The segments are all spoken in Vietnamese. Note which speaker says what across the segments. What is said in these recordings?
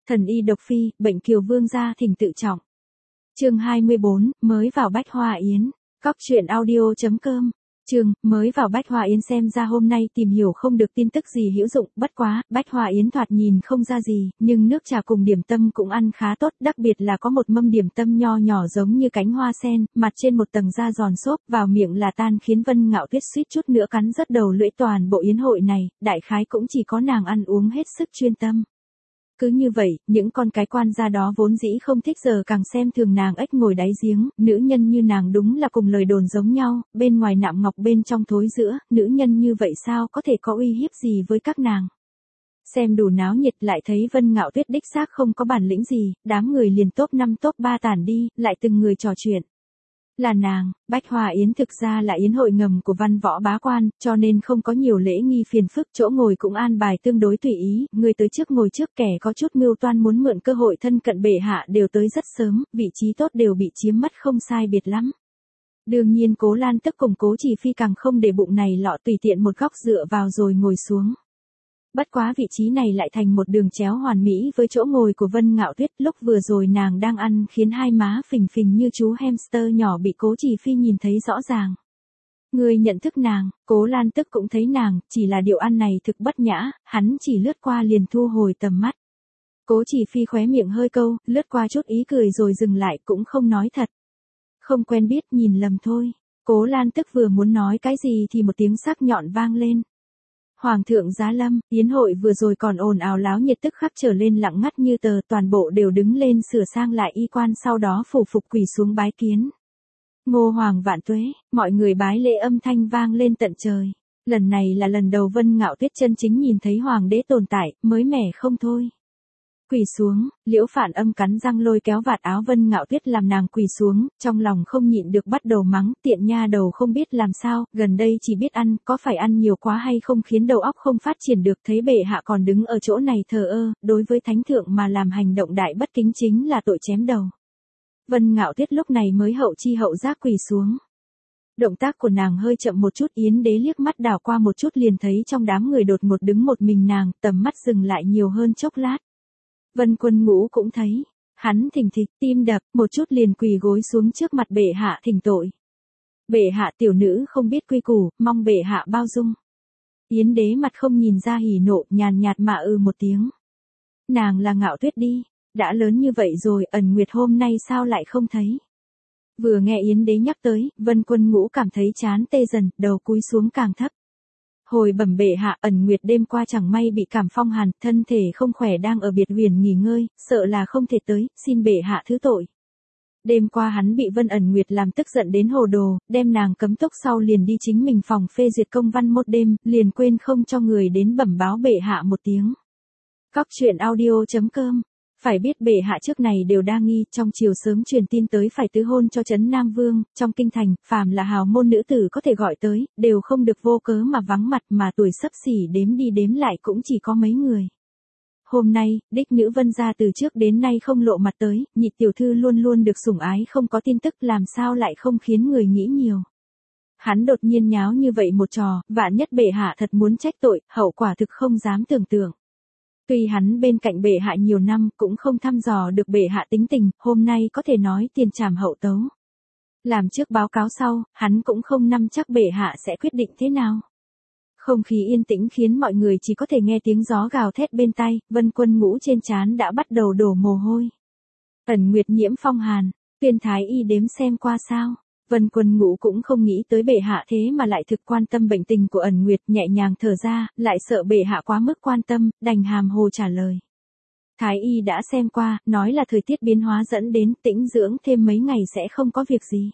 Speaker 1: Thần y độc phi, bệnh kiều vương gia thỉnh tự trọng. Chương 24, mới vào Bách Hoa Yến. Cóc truyện audio.com. Chương, mới vào Bách Hoa Yến xem ra hôm nay tìm hiểu không được tin tức gì hữu dụng, bất quá, Bách Hoa Yến thoạt nhìn không ra gì, nhưng nước trà cùng điểm tâm cũng ăn khá tốt, đặc biệt là có một mâm điểm tâm nho nhỏ giống như cánh hoa sen, mặt trên một tầng da giòn xốp, vào miệng là tan khiến Vân Ngạo Tuyết suýt chút nữa cắn rớt đầu lưỡi. Toàn bộ yến hội này, đại khái cũng chỉ có nàng ăn uống hết sức chuyên tâm. Cứ như vậy, những con cái quan gia đó vốn dĩ không thích giờ càng xem thường nàng ếch ngồi đáy giếng, nữ nhân như nàng đúng là cùng lời đồn giống nhau, bên ngoài nạm ngọc bên trong thối giữa, nữ nhân như vậy sao có thể có uy hiếp gì với các nàng. Xem đủ náo nhiệt lại thấy Vân Ngạo Tuyết đích xác không có bản lĩnh gì, đám người liền top 5 top 3 tản đi, lại từng người trò chuyện. Là nàng, Bách Hoa Yến thực ra là yến hội ngầm của văn võ bá quan, cho nên không có nhiều lễ nghi phiền phức, chỗ ngồi cũng an bài tương đối tùy ý, người tới trước ngồi trước, kẻ có chút mưu toan muốn mượn cơ hội thân cận bệ hạ đều tới rất sớm, vị trí tốt đều bị chiếm mất không sai biệt lắm. Đương nhiên Cố Lan Tức cùng Cố Chỉ Phi càng không để bụng này lọ, tùy tiện một góc dựa vào rồi ngồi xuống. Bất quá vị trí này lại thành một đường chéo hoàn mỹ với chỗ ngồi của Vân Ngạo Tuyết, lúc vừa rồi nàng đang ăn khiến hai má phình phình như chú hamster nhỏ bị Cố Chỉ Phi nhìn thấy rõ ràng. Người nhận thức nàng, Cố Lan Tức cũng thấy nàng, chỉ là điệu ăn này thực bất nhã, hắn chỉ lướt qua liền thu hồi tầm mắt. Cố Chỉ Phi khóe miệng hơi câu, lướt qua chút ý cười rồi dừng lại, cũng không nói thật. Không quen biết, nhìn lầm thôi. Cố Lan Tức vừa muốn nói cái gì thì một tiếng sắc nhọn vang lên. Hoàng thượng giá lâm, yến hội vừa rồi còn ồn ào láo nhiệt tức khắc trở lên lặng ngắt như tờ, toàn bộ đều đứng lên sửa sang lại y quan, sau đó phủ phục quỳ xuống bái kiến. Ngô Hoàng vạn tuế, mọi người bái lễ âm thanh vang lên tận trời. Lần này là lần đầu Vân Ngạo Tuyết chân chính nhìn thấy hoàng đế tồn tại, mới mẻ không thôi. Quỳ xuống, Liễu Phản Âm cắn răng lôi kéo vạt áo Vân Ngạo Tuyết làm nàng quỳ xuống, trong lòng không nhịn được bắt đầu mắng, tiện nha đầu không biết làm sao, gần đây chỉ biết ăn, có phải ăn nhiều quá hay không khiến đầu óc không phát triển được, thấy bệ hạ còn đứng ở chỗ này thờ ơ, đối với thánh thượng mà làm hành động đại bất kính chính là tội chém đầu. Vân Ngạo Tuyết lúc này mới hậu chi hậu giác quỳ xuống. Động tác của nàng hơi chậm một chút, yến đế liếc mắt đảo qua một chút liền thấy trong đám người đột ngột đứng một mình nàng, tầm mắt dừng lại nhiều hơn chốc lát. Vân Quân Ngũ cũng thấy, hắn thình thịch tim đập, một chút liền quỳ gối xuống trước mặt bệ hạ thỉnh tội. Bệ hạ, tiểu nữ không biết quy củ, mong bệ hạ bao dung. Yến đế mặt không nhìn ra hỉ nộ, nhàn nhạt mà một tiếng. Nàng là Ngạo Tuyết đi, đã lớn như vậy rồi, Ẩn Nguyệt hôm nay sao lại không thấy. Vừa nghe Yến đế nhắc tới, Vân Quân Ngũ cảm thấy chán tê dần, đầu cúi xuống càng thấp. Hồi bẩm bệ hạ, Ẩn Nguyệt đêm qua chẳng may bị cảm phong hàn, thân thể không khỏe đang ở biệt huyền nghỉ ngơi, sợ là không thể tới, xin bệ hạ thứ tội. Đêm qua hắn bị Vân Ẩn Nguyệt làm tức giận đến hồ đồ, đem nàng cấm túc sau liền đi chính mình phòng phê duyệt công văn một đêm, liền quên không cho người đến bẩm báo bệ hạ một tiếng. Cóc truyện audio.com. Phải biết bệ hạ trước này đều đa nghi, trong triều sớm truyền tin tới phải tứ hôn cho Trấn Nam Vương, trong kinh thành, phàm là hào môn nữ tử có thể gọi tới, đều không được vô cớ mà vắng mặt, mà tuổi xấp xỉ đếm đi đếm lại cũng chỉ có mấy người. Hôm nay, đích nữ Vân gia từ trước đến nay không lộ mặt tới, nhị tiểu thư luôn luôn được sủng ái không có tin tức, làm sao lại không khiến người nghĩ nhiều. Hắn đột nhiên nháo như vậy một trò, vạn nhất bệ hạ thật muốn trách tội, hậu quả thực không dám tưởng tượng. Tuy hắn bên cạnh bệ hạ nhiều năm cũng không thăm dò được bệ hạ tính tình, hôm nay có thể nói tiền trảm hậu tấu. Làm trước báo cáo sau, hắn cũng không nắm chắc bệ hạ sẽ quyết định thế nào. Không khí yên tĩnh khiến mọi người chỉ có thể nghe tiếng gió gào thét bên tai, Vân Quân Ngũ trên trán đã bắt đầu đổ mồ hôi. Ẩn Nguyệt nhiễm phong hàn, Tuyên thái y đếm xem qua sao. Vân Quân Ngũ cũng không nghĩ tới bệ hạ thế mà lại thực quan tâm bệnh tình của Ẩn Nguyệt, nhẹ nhàng thở ra, lại sợ bệ hạ quá mức quan tâm, đành hàm hồ trả lời. Thái y đã xem qua, nói là thời tiết biến hóa dẫn đến tĩnh dưỡng thêm mấy ngày sẽ không có việc gì.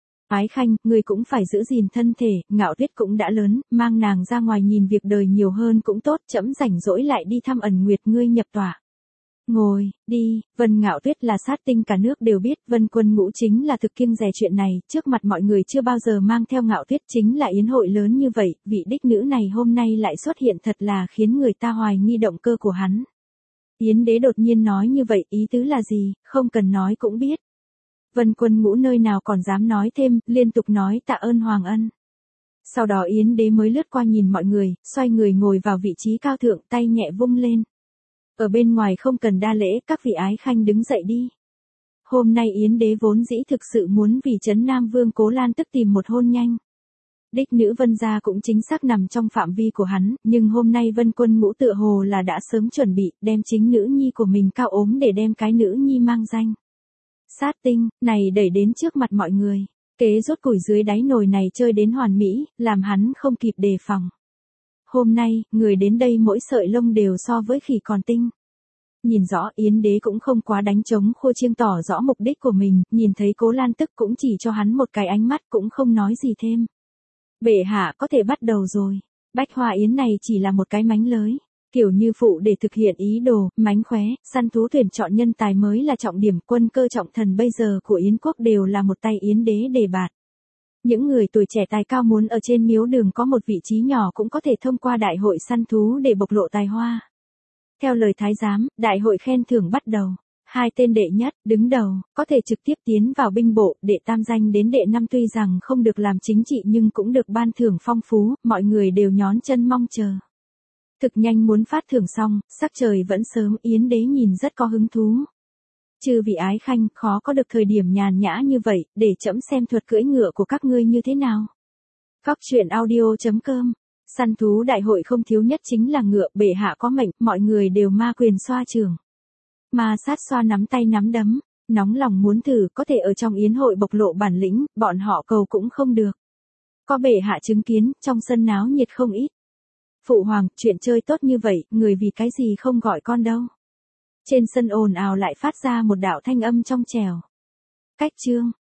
Speaker 1: Ái Khanh, người cũng phải giữ gìn thân thể, Ngạo Tuyết cũng đã lớn, mang nàng ra ngoài nhìn việc đời nhiều hơn cũng tốt, trẫm rảnh rỗi lại đi thăm Ẩn Nguyệt ngươi nhập tòa. Ngồi, đi, Vân Ngạo Tuyết là sát tinh cả nước đều biết, Vân Quân Ngũ chính là thực kiêng dè chuyện này, trước mặt mọi người chưa bao giờ mang theo Ngạo Tuyết, chính là yến hội lớn như vậy, vị đích nữ này hôm nay lại xuất hiện thật là khiến người ta hoài nghi động cơ của hắn. Yến đế đột nhiên nói như vậy, ý tứ là gì, không cần nói cũng biết. Vân Quân Ngũ nơi nào còn dám nói thêm, liên tục nói tạ ơn Hoàng ân. Sau đó Yến đế mới lướt qua nhìn mọi người, xoay người ngồi vào vị trí cao thượng, tay nhẹ vung lên. Ở bên ngoài không cần đa lễ, các vị ái khanh đứng dậy đi. Hôm nay Yến đế vốn dĩ thực sự muốn vì trấn Nam Vương Cố Lan Tức tìm một hôn nhanh. Đích nữ Vân gia cũng chính xác nằm trong phạm vi của hắn, nhưng hôm nay Vân Quân Ngũ tựa hồ là đã sớm chuẩn bị, đem chính nữ nhi của mình cao ốm để đem cái nữ nhi mang danh Sát Tinh này đẩy đến trước mặt mọi người. Kế rốt củi dưới đáy nồi này chơi đến hoàn mỹ, làm hắn không kịp đề phòng. Hôm nay, người đến đây mỗi sợi lông đều so với khỉ còn tinh. Nhìn rõ Yến đế cũng không quá đánh trống khô chiêng tỏ rõ mục đích của mình, nhìn thấy Cố Lan Tức cũng chỉ cho hắn một cái ánh mắt cũng không nói gì thêm. Bệ hạ có thể bắt đầu rồi. Bách Hoa Yến này chỉ là một cái mánh lới. Kiểu như phụ để thực hiện ý đồ, mánh khóe, săn thú tuyển chọn nhân tài mới là trọng điểm. Quân cơ trọng thần bây giờ của Yến quốc đều là một tay Yến đế đề bạt. Những người tuổi trẻ tài cao muốn ở trên miếu đường có một vị trí nhỏ cũng có thể thông qua đại hội săn thú để bộc lộ tài hoa. Theo lời thái giám, đại hội khen thưởng bắt đầu. 2 tên đệ nhất, đứng đầu, có thể trực tiếp tiến vào binh bộ, đệ tam danh đến đệ năm tuy rằng không được làm chính trị nhưng cũng được ban thưởng phong phú, mọi người đều nhón chân mong chờ. Thực nhanh muốn phát thưởng xong, sắc trời vẫn sớm, Yến đế nhìn rất có hứng thú. Chư vị ái khanh, khó có được thời điểm nhàn nhã như vậy, để trẫm xem thuật cưỡi ngựa của các ngươi như thế nào. Cóc truyện audio.com. Săn thú đại hội không thiếu nhất chính là ngựa, bệ hạ có mệnh, mọi người đều ma quyền xoa trường. Ma sát xoa nắm tay nắm đấm, nóng lòng muốn thử, có thể ở trong yến hội bộc lộ bản lĩnh, bọn họ cầu cũng không được. Có bệ hạ chứng kiến, trong sân náo nhiệt không ít. Phụ hoàng, chuyện chơi tốt như vậy, người vì cái gì không gọi con đâu. Trên sân ồn ào lại phát ra một đạo thanh âm trong trẻo. Cách chương.